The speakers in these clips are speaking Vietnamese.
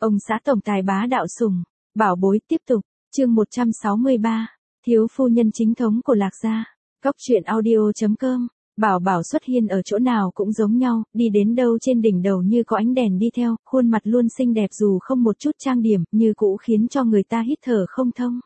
Ông xã tổng tài bá đạo sủng, bảo bối tiếp tục, chương 163, thiếu phu nhân chính thống của Lạc gia. Góc truyện audio.com, Bảo Bảo xuất hiện ở chỗ nào cũng giống nhau, đi đến đâu trên đỉnh đầu như có ánh đèn đi theo, khuôn mặt luôn xinh đẹp dù không một chút trang điểm, như cũ khiến cho người ta hít thở không thông.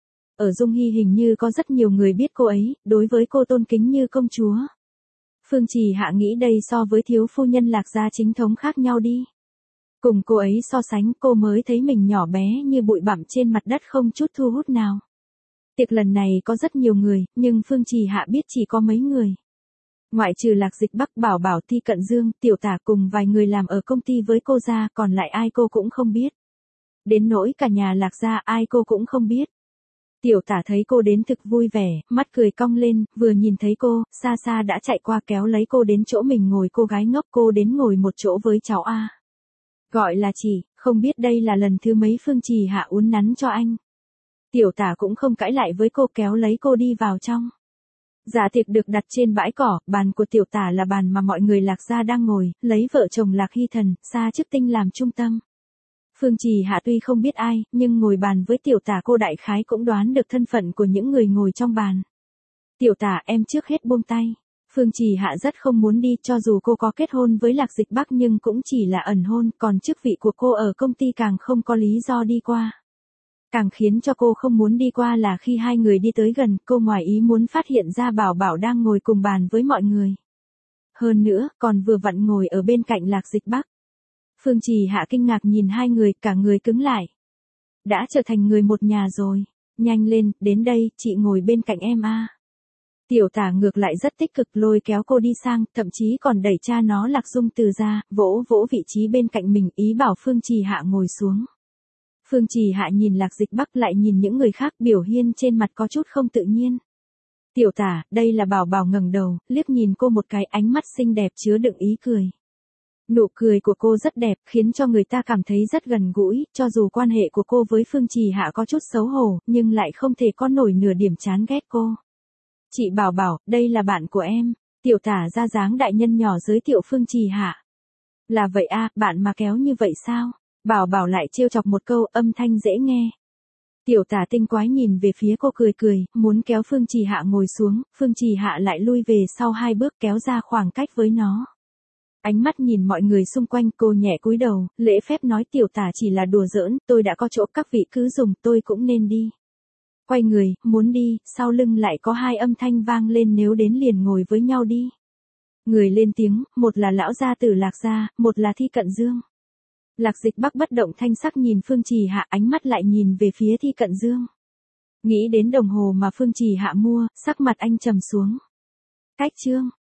Ở Dung Hy hình như có rất nhiều người biết cô ấy, đối với cô tôn kính như công chúa. Phương Trì Hạ nghĩ đây so với thiếu phu nhân Lạc gia chính thống khác nhau đi. Cùng cô ấy so sánh cô mới thấy mình nhỏ bé như bụi bặm trên mặt đất không chút thu hút nào. Tiệc lần này có rất nhiều người, nhưng Phương Trì Hạ biết chỉ có mấy người. Ngoại trừ Lạc Dịch Bắc, Bảo Bảo, Thi Cận Dương, Tiểu Tả cùng vài người làm ở công ty với cô ra, còn lại ai cô cũng không biết. Đến nỗi cả nhà Lạc gia ai cô cũng không biết. Tiểu Tả thấy cô đến thực vui vẻ, mắt cười cong lên, vừa nhìn thấy cô, xa xa đã chạy qua kéo lấy cô đến chỗ mình ngồi. Cô gái ngốc, cô đến ngồi một chỗ với cháu A. Gọi là chị, không biết đây là lần thứ mấy Phương Trì Hạ uốn nắn cho anh. Tiểu Tả cũng không cãi lại với cô, kéo lấy cô đi vào trong. Dạ tiệc được đặt trên bãi cỏ, bàn của Tiểu Tả là bàn mà mọi người Lạc gia đang ngồi, lấy vợ chồng Lạc Hy Thần, Sa Chức Tinh làm trung tâm. Phương Trì Hạ tuy không biết ai, nhưng ngồi bàn với Tiểu Tả cô đại khái cũng đoán được thân phận của những người ngồi trong bàn. Tiểu Tả, em trước hết buông tay. Phương Trì Hạ rất không muốn đi, cho dù cô có kết hôn với Lạc Dịch Bắc nhưng cũng chỉ là ẩn hôn, còn chức vị của cô ở công ty càng không có lý do đi qua. Càng khiến cho cô không muốn đi qua là khi hai người đi tới gần, cô ngoài ý muốn phát hiện ra Bảo Bảo đang ngồi cùng bàn với mọi người. Hơn nữa, còn vừa vặn ngồi ở bên cạnh Lạc Dịch Bắc. Phương Trì Hạ kinh ngạc nhìn hai người, cả người cứng lại. Đã trở thành người một nhà rồi. Nhanh lên, đến đây, chị ngồi bên cạnh em a. Tiểu Tả ngược lại rất tích cực, lôi kéo cô đi sang, thậm chí còn đẩy cha nó Lạc Dung Từ ra, vỗ vỗ vị trí bên cạnh mình, ý bảo Phương Trì Hạ ngồi xuống. Phương Trì Hạ nhìn Lạc Dịch Bắc lại nhìn những người khác, biểu hiện trên mặt có chút không tự nhiên. Tiểu Tả, đây là Bảo Bảo ngẩng đầu, liếc nhìn cô một cái, ánh mắt xinh đẹp chứa đựng ý cười. Nụ cười của cô rất đẹp, khiến cho người ta cảm thấy rất gần gũi, cho dù quan hệ của cô với Phương Trì Hạ có chút xấu hổ, nhưng lại không thể có nổi nửa điểm chán ghét cô. Chị Bảo Bảo, đây là bạn của em. Tiểu Tả ra dáng đại nhân nhỏ giới thiệu Phương Trì Hạ. Là vậy a, bạn mà kéo như vậy sao? Bảo Bảo lại trêu chọc một câu, âm thanh dễ nghe. Tiểu Tả tinh quái nhìn về phía cô, cười cười, muốn kéo Phương Trì Hạ ngồi xuống, Phương Trì Hạ lại lui về sau hai bước, kéo ra khoảng cách với nó. Ánh mắt nhìn mọi người xung quanh, cô nhẹ cúi đầu, lễ phép nói, Tiểu Tả chỉ là đùa giỡn, tôi đã có chỗ, các vị cứ dùng, tôi cũng nên đi. Quay người, muốn đi, sau lưng lại có hai âm thanh vang lên, nếu đến liền ngồi với nhau đi. Người lên tiếng, một là lão gia tử Lạc gia, một là Thi Cận Dương. Lạc Dịch Bắc bất động thanh sắc nhìn Phương Trì Hạ, ánh mắt lại nhìn về phía Thi Cận Dương. Nghĩ đến đồng hồ mà Phương Trì Hạ mua, sắc mặt anh trầm xuống. Cách chương.